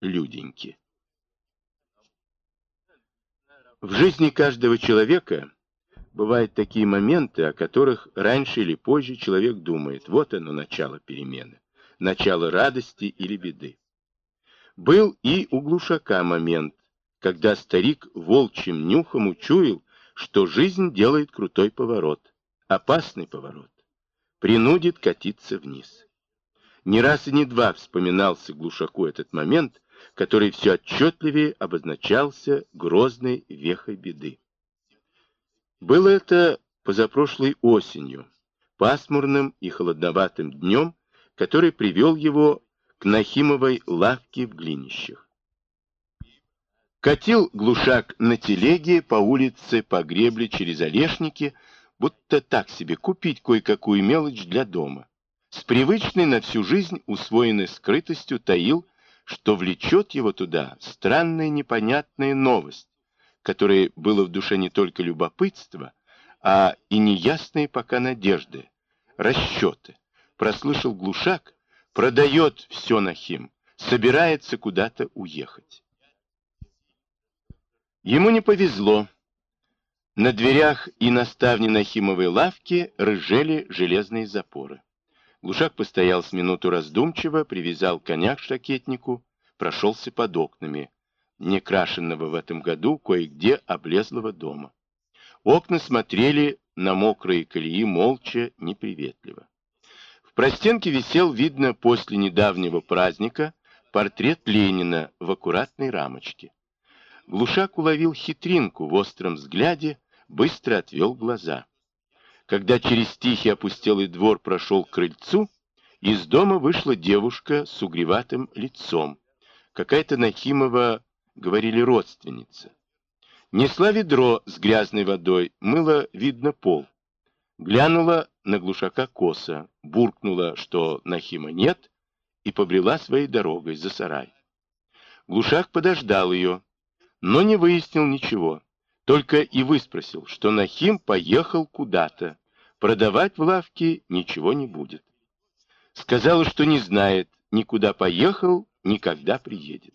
Люденьки. В жизни каждого человека бывают такие моменты, о которых раньше или позже человек думает: вот оно, начало перемены, начало радости или беды. Был и у Глушака момент, когда старик волчьим нюхом учуял, что жизнь делает крутой поворот, опасный поворот, принудит катиться вниз. Не раз и не два вспоминался Глушаку этот момент, который все отчетливее обозначался грозной вехой беды. Было это позапрошлой осенью, пасмурным и холодноватым днем, который привел его к Нахимовой лавке в Глинищах. Катил Глушак на телеге по улице, по гребле через Олешники, будто так себе купить кое-какую мелочь для дома. С привычной на всю жизнь усвоенной скрытостью таил, что влечет его туда странная непонятная новость, которой было в душе не только любопытство, а и неясные пока надежды, расчеты. Прослышал Глушак, продает все Нахим, собирается куда-то уехать. Ему не повезло. На дверях и на ставне Нахимовой лавки рыжели железные запоры. Глушак постоял с минуту раздумчиво, привязал коня к штакетнику, прошелся под окнами, некрашенного в этом году кое-где облезлого дома. Окна смотрели на мокрые колеи молча, неприветливо. В простенке висел, видно, после недавнего праздника, портрет Ленина в аккуратной рамочке. Глушак уловил хитринку в остром взгляде, быстро отвел глаза. Когда через тихий опустелый двор прошел к крыльцу, из дома вышла девушка с угреватым лицом. Какая-то Нахимова, говорили, родственница. Несла ведро с грязной водой, мыла, видно, пол. Глянула на Глушака косо, буркнула, что Нахима нет, и побрела своей дорогой за сарай. Глушак подождал ее, но не выяснил ничего, только и выспросил, что Нахим поехал куда-то, продавать в лавке ничего не будет. Сказала, что не знает, никуда поехал, никогда приедет.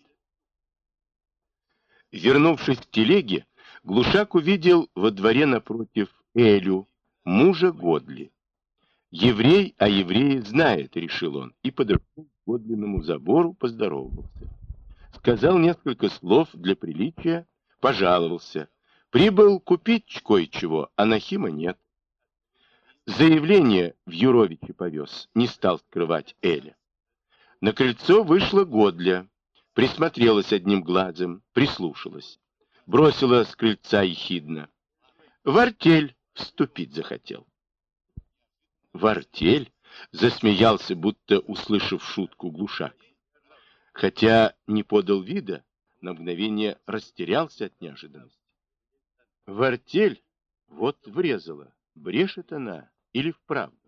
Вернувшись к телеге, Глушак увидел во дворе напротив Элю, мужа Годли. Еврей о еврее знает, решил он, и подошел к Годлиному забору, поздоровался. Сказал несколько слов для приличия, пожаловался. Прибыл купить кое-чего, а Нахима нет. Заявление в Юровичи повез, не стал скрывать Эля. На крыльцо вышла Годля, присмотрелась одним глазом, прислушалась. Бросила с крыльца ехидно: в артель вступить захотел. В артель? Засмеялся, будто услышав шутку, Глушак. Хотя не подал вида, на мгновение растерялся от неожиданности. В артель? Вот врезала. Брешет она или вправду?